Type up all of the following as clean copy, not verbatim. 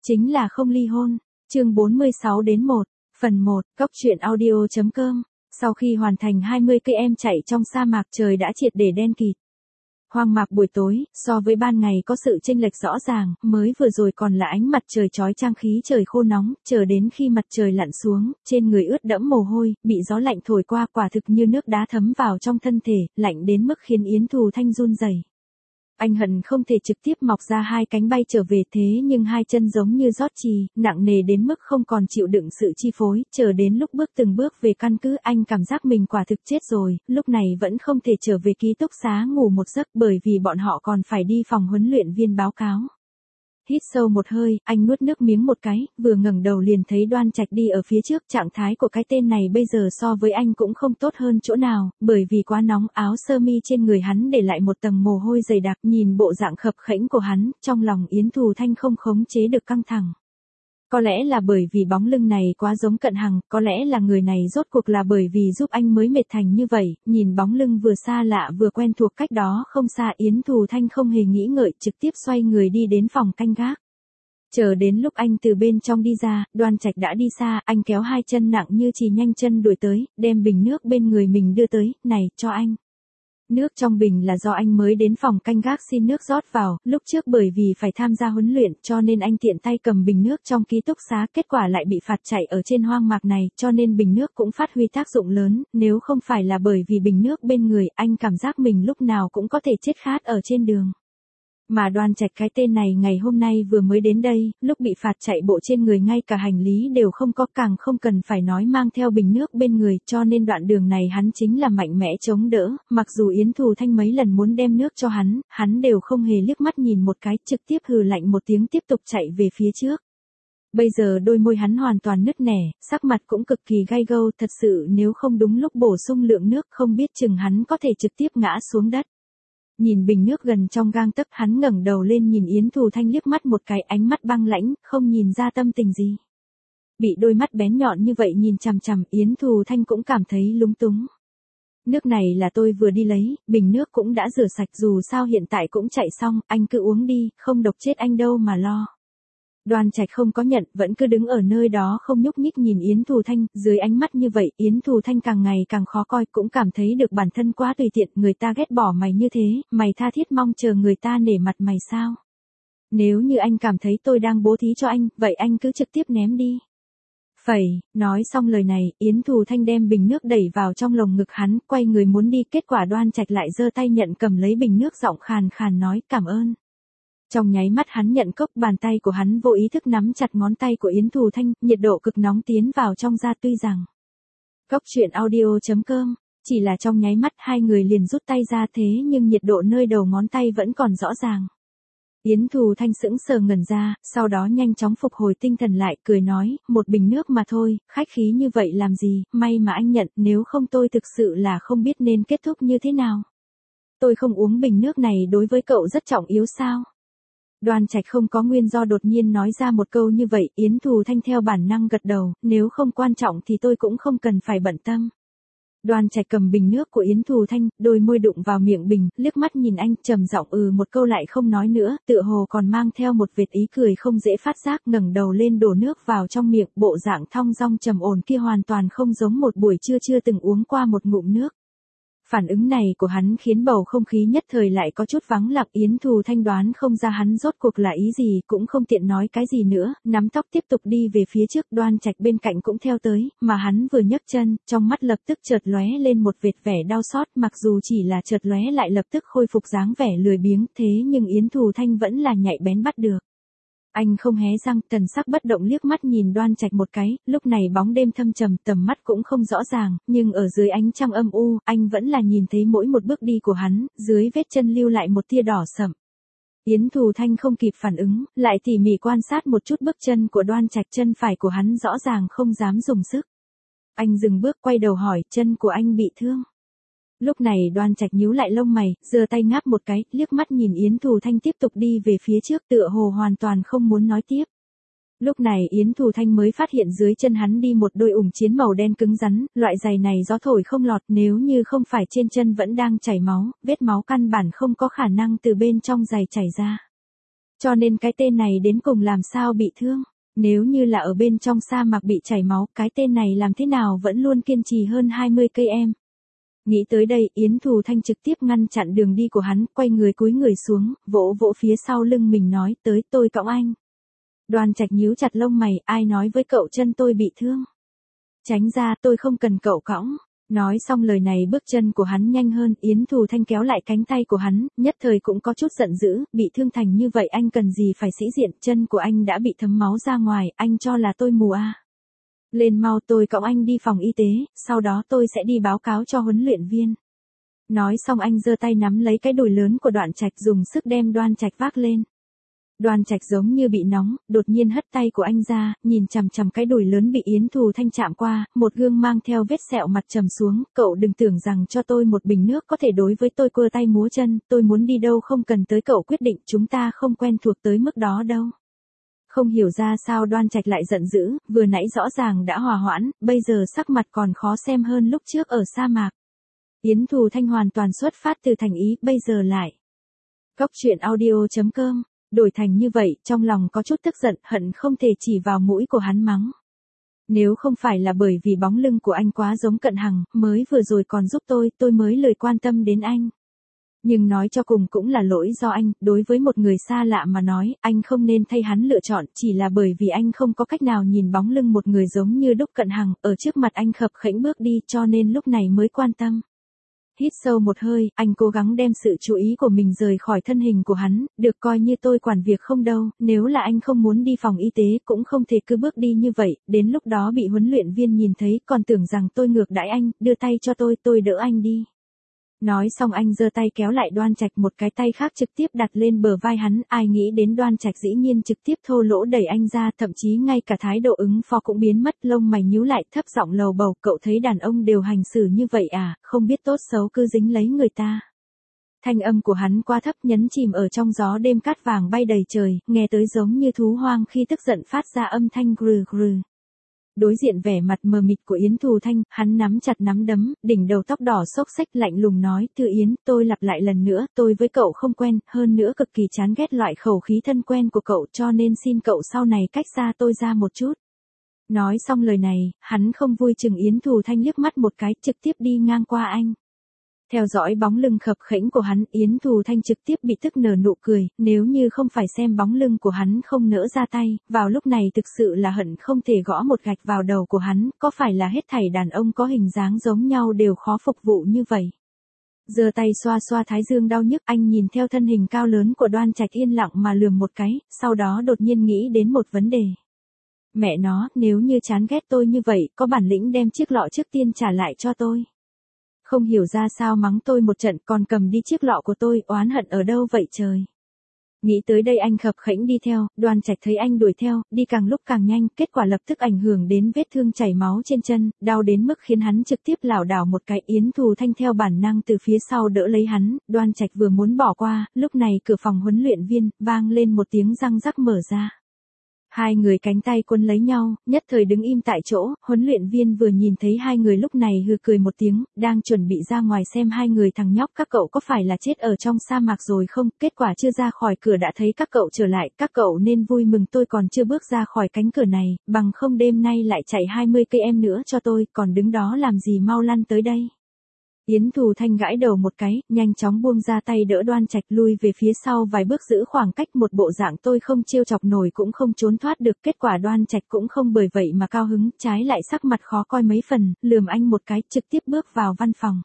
Chính là không ly hôn. Chương 46 đến 1. Phần 1, coctruyện.audio.com. Sau khi hoàn thành 20 cây em chạy trong sa mạc, trời đã triệt để đen kịt. Hoang mạc buổi tối, so với ban ngày có sự chênh lệch rõ ràng, mới vừa rồi còn là ánh mặt trời chói chang, khí trời khô nóng, chờ đến khi mặt trời lặn xuống, trên người ướt đẫm mồ hôi, bị gió lạnh thổi qua, quả thực như nước đá thấm vào trong thân thể, lạnh đến mức khiến Yến Thù Thanh run rẩy. Anh hận không thể trực tiếp mọc ra hai cánh bay trở về, thế nhưng hai chân giống như rót chì, nặng nề đến mức không còn chịu đựng sự chi phối, chờ đến lúc bước từng bước về căn cứ, anh cảm giác mình quả thực chết rồi, lúc này vẫn không thể trở về ký túc xá ngủ một giấc bởi vì bọn họ còn phải đi phòng huấn luyện viên báo cáo. Hít sâu một hơi, anh nuốt nước miếng một cái, vừa ngẩng đầu liền thấy Đoan Trạch đi ở phía trước. Trạng thái của cái tên này bây giờ so với anh cũng không tốt hơn chỗ nào, bởi vì quá nóng, áo sơ mi trên người hắn để lại một tầng mồ hôi dày đặc. Nhìn bộ dạng khập khẽnh của hắn, trong lòng Yến Thù Thanh không khống chế được căng thẳng. Có lẽ là bởi vì bóng lưng này quá giống Cận Hằng, có lẽ là người này rốt cuộc là bởi vì giúp anh mới mệt thành như vậy. Nhìn bóng lưng vừa xa lạ vừa quen thuộc cách đó không xa, Yến Thù Thanh không hề nghĩ ngợi, trực tiếp xoay người đi đến phòng canh gác. Chờ đến lúc anh từ bên trong đi ra, Đoan Trạch đã đi xa, anh kéo hai chân nặng như chì nhanh chân đuổi tới, đem bình nước bên người mình đưa tới, này, cho anh. Nước trong bình là do anh mới đến phòng canh gác xin nước rót vào, lúc trước bởi vì phải tham gia huấn luyện cho nên anh tiện tay cầm bình nước trong ký túc xá, kết quả lại bị phạt chạy ở trên hoang mạc này, cho nên bình nước cũng phát huy tác dụng lớn, nếu không phải là bởi vì bình nước bên người, anh cảm giác mình lúc nào cũng có thể chết khát ở trên đường. Mà Đoan Trạch cái tên này ngày hôm nay vừa mới đến đây, lúc bị phạt chạy bộ trên người ngay cả hành lý đều không có, càng không cần phải nói mang theo bình nước bên người, cho nên đoạn đường này hắn chính là mạnh mẽ chống đỡ, mặc dù Yến Thù Thanh mấy lần muốn đem nước cho hắn đều không hề liếc mắt nhìn một cái, trực tiếp hừ lạnh một tiếng tiếp tục chạy về phía trước. Bây giờ đôi môi hắn hoàn toàn nứt nẻ, sắc mặt cũng cực kỳ gay gâu, thật sự nếu không đúng lúc bổ sung lượng nước không biết chừng hắn có thể trực tiếp ngã xuống đất. Nhìn bình nước gần trong gang tấc, hắn ngẩng đầu lên nhìn Yến Thù Thanh liếc mắt một cái, ánh mắt băng lãnh, không nhìn ra tâm tình gì. Bị đôi mắt bén nhọn như vậy nhìn chằm chằm, Yến Thù Thanh cũng cảm thấy lúng túng. Nước này là tôi vừa đi lấy, bình nước cũng đã rửa sạch, dù sao hiện tại cũng chạy xong, anh cứ uống đi, không độc chết anh đâu mà lo. Đoan Trạch không có nhận, vẫn cứ đứng ở nơi đó không nhúc nhích nhìn Yến Thù Thanh, dưới ánh mắt như vậy, Yến Thù Thanh càng ngày càng khó coi, cũng cảm thấy được bản thân quá tùy tiện, người ta ghét bỏ mày như thế, mày tha thiết mong chờ người ta nể mặt mày sao? Nếu như anh cảm thấy tôi đang bố thí cho anh, vậy anh cứ trực tiếp ném đi. Phẩy, nói xong lời này, Yến Thù Thanh đem bình nước đẩy vào trong lồng ngực hắn, quay người muốn đi, kết quả Đoan Trạch lại giơ tay nhận cầm lấy bình nước, giọng khàn khàn nói cảm ơn. Trong nháy mắt hắn nhận cốc, bàn tay của hắn vô ý thức nắm chặt ngón tay của Yến Thù Thanh, nhiệt độ cực nóng tiến vào trong da, tuy rằng coctruyện.audio.com, chỉ là trong nháy mắt hai người liền rút tay ra, thế nhưng nhiệt độ nơi đầu ngón tay vẫn còn rõ ràng. Yến Thù Thanh sững sờ ngẩn ra, sau đó nhanh chóng phục hồi tinh thần lại, cười nói, một bình nước mà thôi, khách khí như vậy làm gì, may mà anh nhận, nếu không tôi thực sự là không biết nên kết thúc như thế nào. Tôi không uống bình nước này đối với cậu rất trọng yếu sao? Đoan Trạch không có nguyên do đột nhiên nói ra một câu như vậy, Yến Thù Thanh theo bản năng gật đầu, nếu không quan trọng thì tôi cũng không cần phải bận tâm. Đoan Trạch cầm bình nước của Yến Thù Thanh, đôi môi đụng vào miệng bình, liếc mắt nhìn anh, trầm giọng một câu lại không nói nữa, tựa hồ còn mang theo một vệt ý cười không dễ phát giác, ngẩng đầu lên đổ nước vào trong miệng, bộ dạng thong dong trầm ổn kia hoàn toàn không giống một buổi trưa chưa từng uống qua một ngụm nước. Phản ứng này của hắn khiến bầu không khí nhất thời lại có chút vắng lặng, Yến Thù Thanh đoán không ra hắn rốt cuộc là ý gì, cũng không tiện nói cái gì nữa, nắm tóc tiếp tục đi về phía trước. Đoan Trạch bên cạnh cũng theo tới, mà hắn vừa nhấc chân, trong mắt lập tức chợt lóe lên một vệt vẻ đau xót, mặc dù chỉ là chợt lóe lại lập tức khôi phục dáng vẻ lười biếng, thế nhưng Yến Thù Thanh vẫn là nhạy bén bắt được. Anh không hé răng, thần sắc bất động liếc mắt nhìn Đoan Trạch một cái, lúc này bóng đêm thâm trầm, tầm mắt cũng không rõ ràng, nhưng ở dưới ánh trăng âm u, anh vẫn là nhìn thấy mỗi một bước đi của hắn, dưới vết chân lưu lại một tia đỏ sậm. Yến Thù Thanh không kịp phản ứng, lại tỉ mỉ quan sát một chút bước chân của Đoan Trạch, chân phải của hắn rõ ràng không dám dùng sức. Anh dừng bước, quay đầu hỏi, chân của anh bị thương? Lúc này Đoan Trạch nhíu lại lông mày, giơ tay ngáp một cái, liếc mắt nhìn Yến Thù Thanh tiếp tục đi về phía trước, tựa hồ hoàn toàn không muốn nói tiếp. Lúc này Yến Thù Thanh mới phát hiện dưới chân hắn đi một đôi ủng chiến màu đen cứng rắn, loại giày này gió thổi không lọt, nếu như không phải trên chân vẫn đang chảy máu, vết máu căn bản không có khả năng từ bên trong giày chảy ra. Cho nên cái tên này đến cùng làm sao bị thương. Nếu như là ở bên trong sa mạc bị chảy máu, cái tên này làm thế nào vẫn luôn kiên trì hơn 20 cây em. Nghĩ tới đây, Yến Thù Thanh trực tiếp ngăn chặn đường đi của hắn, quay người cúi người xuống, vỗ vỗ phía sau lưng mình nói, tới tôi cõng anh. Đoan Trạch nhíu chặt lông mày, ai nói với cậu chân tôi bị thương. Tránh ra, tôi không cần cậu cõng. Nói xong lời này bước chân của hắn nhanh hơn, Yến Thù Thanh kéo lại cánh tay của hắn, nhất thời cũng có chút giận dữ, bị thương thành như vậy anh cần gì phải sĩ diện, chân của anh đã bị thấm máu ra ngoài, anh cho là tôi mù à. Lên mau, tôi cõng anh đi phòng y tế, sau đó tôi sẽ đi báo cáo cho huấn luyện viên. Nói xong anh giơ tay nắm lấy cái đùi lớn của Đoạn Trạch dùng sức đem Đoan Trạch vác lên. Đoan Trạch giống như bị nóng, đột nhiên hất tay của anh ra, nhìn chằm chằm cái đùi lớn bị Yến Thù Thanh chạm qua, một gương mang theo vết sẹo mặt trầm xuống, cậu đừng tưởng rằng cho tôi một bình nước có thể đối với tôi cua tay múa chân, tôi muốn đi đâu không cần tới cậu quyết định, chúng ta không quen thuộc tới mức đó đâu. Không hiểu ra sao Đoan Trạch lại giận dữ, vừa nãy rõ ràng đã hòa hoãn, bây giờ sắc mặt còn khó xem hơn lúc trước ở sa mạc. Yến Thù Thanh hoàn toàn xuất phát từ thành ý, bây giờ lại. Góc truyện audio.com, đổi thành như vậy, trong lòng có chút tức giận, hận không thể chỉ vào mũi của hắn mắng. Nếu không phải là bởi vì bóng lưng của anh quá giống Cận Hằng, mới vừa rồi còn giúp tôi mới lười quan tâm đến anh. Nhưng nói cho cùng cũng là lỗi do anh, đối với một người xa lạ mà nói, anh không nên thay hắn lựa chọn, chỉ là bởi vì anh không có cách nào nhìn bóng lưng một người giống như đúc Cận Hằng, ở trước mặt anh khập khễnh bước đi cho nên lúc này mới quan tâm. Hít sâu một hơi, anh cố gắng đem sự chú ý của mình rời khỏi thân hình của hắn, được coi như tôi quản việc không đâu, nếu là anh không muốn đi phòng y tế cũng không thể cứ bước đi như vậy, đến lúc đó bị huấn luyện viên nhìn thấy còn tưởng rằng tôi ngược đãi anh, đưa tay cho tôi đỡ anh đi. Nói xong anh giơ tay kéo lại Đoan Trạch, một cái tay khác trực tiếp đặt lên bờ vai hắn, ai nghĩ đến Đoan Trạch dĩ nhiên trực tiếp thô lỗ đẩy anh ra, thậm chí ngay cả thái độ ứng phó cũng biến mất, lông mày nhíu lại, thấp giọng lầu bầu, cậu thấy đàn ông đều hành xử như vậy à, không biết tốt xấu cứ dính lấy người ta. Thanh âm của hắn quá thấp, nhấn chìm ở trong gió đêm cát vàng bay đầy trời, nghe tới giống như thú hoang khi tức giận phát ra âm thanh grừ grừ. Đối diện vẻ mặt mờ mịt của Yến Thù Thanh, hắn nắm chặt nắm đấm, đỉnh đầu tóc đỏ xốc xếch lạnh lùng nói, Thư Yến, tôi lặp lại lần nữa, tôi với cậu không quen, hơn nữa cực kỳ chán ghét loại khẩu khí thân quen của cậu, cho nên xin cậu sau này cách xa tôi ra một chút. Nói xong lời này, hắn không vui chừng Yến Thù Thanh liếc mắt một cái, trực tiếp đi ngang qua anh. Theo dõi bóng lưng khập khễnh của hắn, Yến Thù Thanh trực tiếp bị tức nở nụ cười, nếu như không phải xem bóng lưng của hắn không nỡ ra tay, vào lúc này thực sự là hận không thể gõ một gạch vào đầu của hắn, có phải là hết thảy đàn ông có hình dáng giống nhau đều khó phục vụ như vậy. Giơ tay xoa xoa thái dương đau nhức, anh nhìn theo thân hình cao lớn của Đoan Trạch yên lặng mà lườm một cái, sau đó đột nhiên nghĩ đến một vấn đề. Mẹ nó, nếu như chán ghét tôi như vậy, có bản lĩnh đem chiếc lọ trước tiên trả lại cho tôi. Không hiểu ra sao mắng tôi một trận còn cầm đi chiếc lọ của tôi, oán hận ở đâu vậy trời. Nghĩ tới đây anh khập khễnh đi theo, Đoan Trạch thấy anh đuổi theo, đi càng lúc càng nhanh, kết quả lập tức ảnh hưởng đến vết thương chảy máu trên chân, đau đến mức khiến hắn trực tiếp lảo đảo một cái. Yến Thù Thanh theo bản năng từ phía sau đỡ lấy hắn, Đoan Trạch vừa muốn bỏ qua, lúc này cửa phòng huấn luyện viên, vang lên một tiếng răng rắc mở ra. Hai người cánh tay quấn lấy nhau, nhất thời đứng im tại chỗ, huấn luyện viên vừa nhìn thấy hai người lúc này hừ cười một tiếng, đang chuẩn bị ra ngoài xem hai người thằng nhóc các cậu có phải là chết ở trong sa mạc rồi không, kết quả chưa ra khỏi cửa đã thấy các cậu trở lại, các cậu nên vui mừng tôi còn chưa bước ra khỏi cánh cửa này, bằng không đêm nay lại chạy 20 cây em nữa cho tôi, còn đứng đó làm gì mau lăn tới đây. Yến Thù Thanh gãi đầu một cái, nhanh chóng buông ra tay đỡ Đoan Trạch lui về phía sau vài bước giữ khoảng cách, một bộ dạng tôi không trêu chọc nổi cũng không trốn thoát được, kết quả Đoan Trạch cũng không bởi vậy mà cao hứng, trái lại sắc mặt khó coi mấy phần, lườm anh một cái, trực tiếp bước vào văn phòng.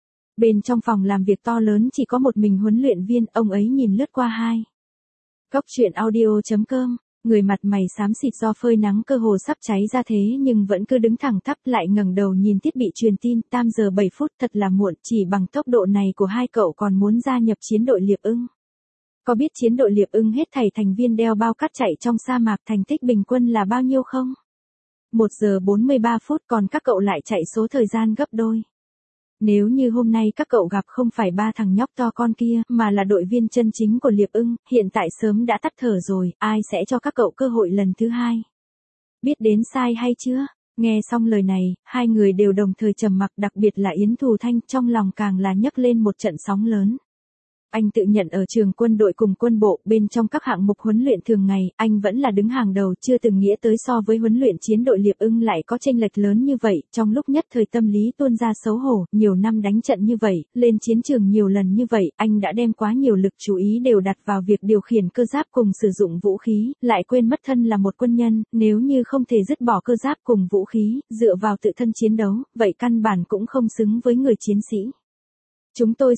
Bên trong phòng làm việc to lớn chỉ có một mình huấn luyện viên, ông ấy nhìn lướt qua hai. Góc truyện audio.com, người mặt mày xám xịt do phơi nắng cơ hồ sắp cháy ra thế nhưng vẫn cứ đứng thẳng tắp, lại ngẩng đầu nhìn thiết bị truyền tin, 8 giờ 7 phút thật là muộn, chỉ bằng tốc độ này của hai cậu còn muốn gia nhập chiến đội Liệp Ưng. Có biết chiến đội Liệp Ưng hết thảy thành viên đeo bao cát chạy trong sa mạc thành tích bình quân là bao nhiêu không? 1 giờ 43 phút, còn các cậu lại chạy số thời gian gấp đôi. Nếu như hôm nay các cậu gặp không phải ba thằng nhóc to con kia, mà là đội viên chân chính của Liệp Ưng, hiện tại sớm đã tắt thở rồi, ai sẽ cho các cậu cơ hội lần thứ hai? Biết đến sai hay chưa? Nghe xong lời này, hai người đều đồng thời trầm mặc, đặc biệt là Yến Thù Thanh, trong lòng càng là nhấc lên một trận sóng lớn. Anh tự nhận ở trường quân đội cùng quân bộ, bên trong các hạng mục huấn luyện thường ngày, anh vẫn là đứng hàng đầu, chưa từng nghĩ tới so với huấn luyện chiến đội Liệp Ưng lại có chênh lệch lớn như vậy, trong lúc nhất thời tâm lý tuôn ra xấu hổ, nhiều năm đánh trận như vậy, lên chiến trường nhiều lần như vậy, anh đã đem quá nhiều lực chú ý đều đặt vào việc điều khiển cơ giáp cùng sử dụng vũ khí, lại quên mất thân là một quân nhân, nếu như không thể dứt bỏ cơ giáp cùng vũ khí, dựa vào tự thân chiến đấu, vậy căn bản cũng không xứng với người chiến sĩ. Chúng tôi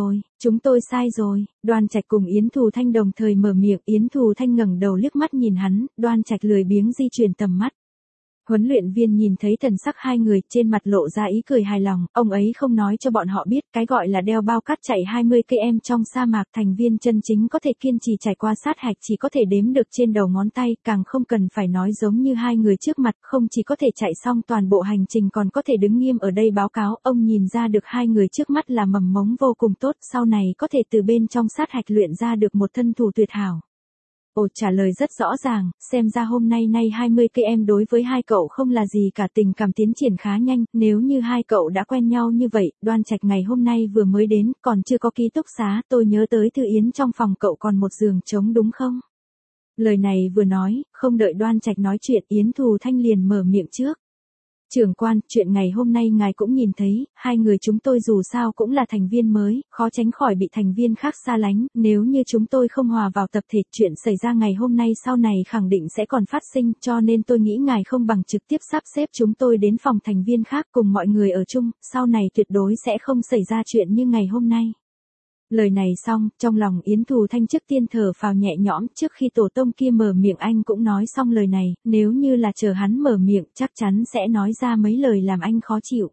sai rồi, Đoan Trạch cùng Yến Thù Thanh đồng thời mở miệng, Yến Thù Thanh ngẩng đầu liếc mắt nhìn hắn, Đoan Trạch lười biếng di chuyển tầm mắt. Huấn luyện viên nhìn thấy thần sắc hai người, trên mặt lộ ra ý cười hài lòng, ông ấy không nói cho bọn họ biết, cái gọi là đeo bao cát chạy 20 km trong sa mạc, thành viên chân chính có thể kiên trì trải qua sát hạch chỉ có thể đếm được trên đầu ngón tay, càng không cần phải nói giống như hai người trước mặt, không chỉ có thể chạy xong toàn bộ hành trình còn có thể đứng nghiêm ở đây báo cáo, ông nhìn ra được hai người trước mắt là mầm mống vô cùng tốt, sau này có thể từ bên trong sát hạch luyện ra được một thân thủ tuyệt hảo. Ồ, trả lời rất rõ ràng, xem ra hôm nay 20 km đối với hai cậu không là gì cả, tình cảm tiến triển khá nhanh, nếu như hai cậu đã quen nhau như vậy, Đoan Trạch ngày hôm nay vừa mới đến, còn chưa có ký túc xá, tôi nhớ tới Thư Yến trong phòng cậu còn một giường trống đúng không? Lời này vừa nói, không đợi Đoan Trạch nói chuyện, Yến Thù Thanh liền mở miệng trước. Trưởng quan, chuyện ngày hôm nay ngài cũng nhìn thấy, hai người chúng tôi dù sao cũng là thành viên mới, khó tránh khỏi bị thành viên khác xa lánh, nếu như chúng tôi không hòa vào tập thể, chuyện xảy ra ngày hôm nay sau này khẳng định sẽ còn phát sinh, cho nên tôi nghĩ ngài không bằng trực tiếp sắp xếp chúng tôi đến phòng thành viên khác cùng mọi người ở chung, sau này tuyệt đối sẽ không xảy ra chuyện như ngày hôm nay. Lời này xong, trong lòng Yến Thù Thanh trước tiên thở phào nhẹ nhõm, trước khi tổ tông kia mở miệng anh cũng nói xong lời này, nếu như là chờ hắn mở miệng chắc chắn sẽ nói ra mấy lời làm anh khó chịu.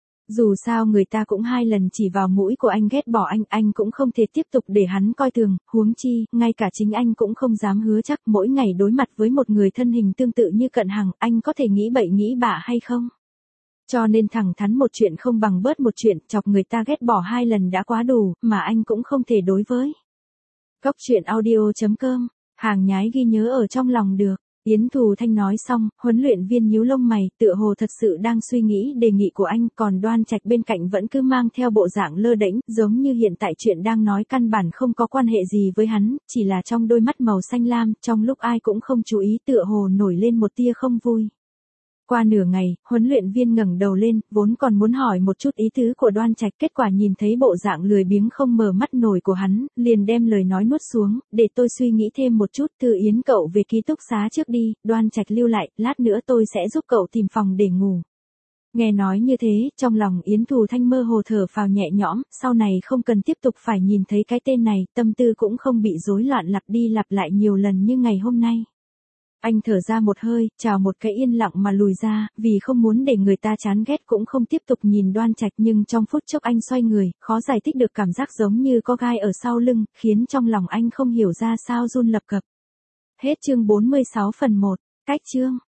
Dù sao người ta cũng 2 lần chỉ vào mũi của anh ghét bỏ anh cũng không thể tiếp tục để hắn coi thường, huống chi, ngay cả chính anh cũng không dám hứa chắc mỗi ngày đối mặt với một người thân hình tương tự như Cận Hằng, anh có thể nghĩ bậy nghĩ bạ hay không? Cho nên thẳng thắn một chuyện không bằng bớt một chuyện, chọc người ta ghét bỏ 2 lần đã quá đủ, mà anh cũng không thể đối với. Góc truyện audio.com, hàng nhái ghi nhớ ở trong lòng được. Yến Thù Thanh nói xong, huấn luyện viên nhíu lông mày, tựa hồ thật sự đang suy nghĩ đề nghị của anh, còn Đoan Trạch bên cạnh vẫn cứ mang theo bộ dạng lơ đễnh, giống như hiện tại chuyện đang nói căn bản không có quan hệ gì với hắn, chỉ là trong đôi mắt màu xanh lam, trong lúc ai cũng không chú ý tựa hồ nổi lên một tia không vui. Qua nửa ngày, huấn luyện viên ngẩng đầu lên, vốn còn muốn hỏi một chút ý tứ của Đoan Trạch, kết quả nhìn thấy bộ dạng lười biếng không mở mắt nổi của hắn, liền đem lời nói nuốt xuống, để tôi suy nghĩ thêm một chút, Thư Yến cậu về ký túc xá trước đi, Đoan Trạch lưu lại, lát nữa tôi sẽ giúp cậu tìm phòng để ngủ. Nghe nói như thế, trong lòng Yến Thù Thanh mơ hồ thở phào nhẹ nhõm, sau này không cần tiếp tục phải nhìn thấy cái tên này, tâm tư cũng không bị rối loạn lặp đi lặp lại nhiều lần như ngày hôm nay. Anh thở ra một hơi, chào một cái yên lặng mà lùi ra, vì không muốn để người ta chán ghét cũng không tiếp tục nhìn Đoan Trạch, nhưng trong phút chốc anh xoay người, khó giải thích được cảm giác giống như có gai ở sau lưng, khiến trong lòng anh không hiểu ra sao run lập cập. Hết chương 46 phần 1, cách chương.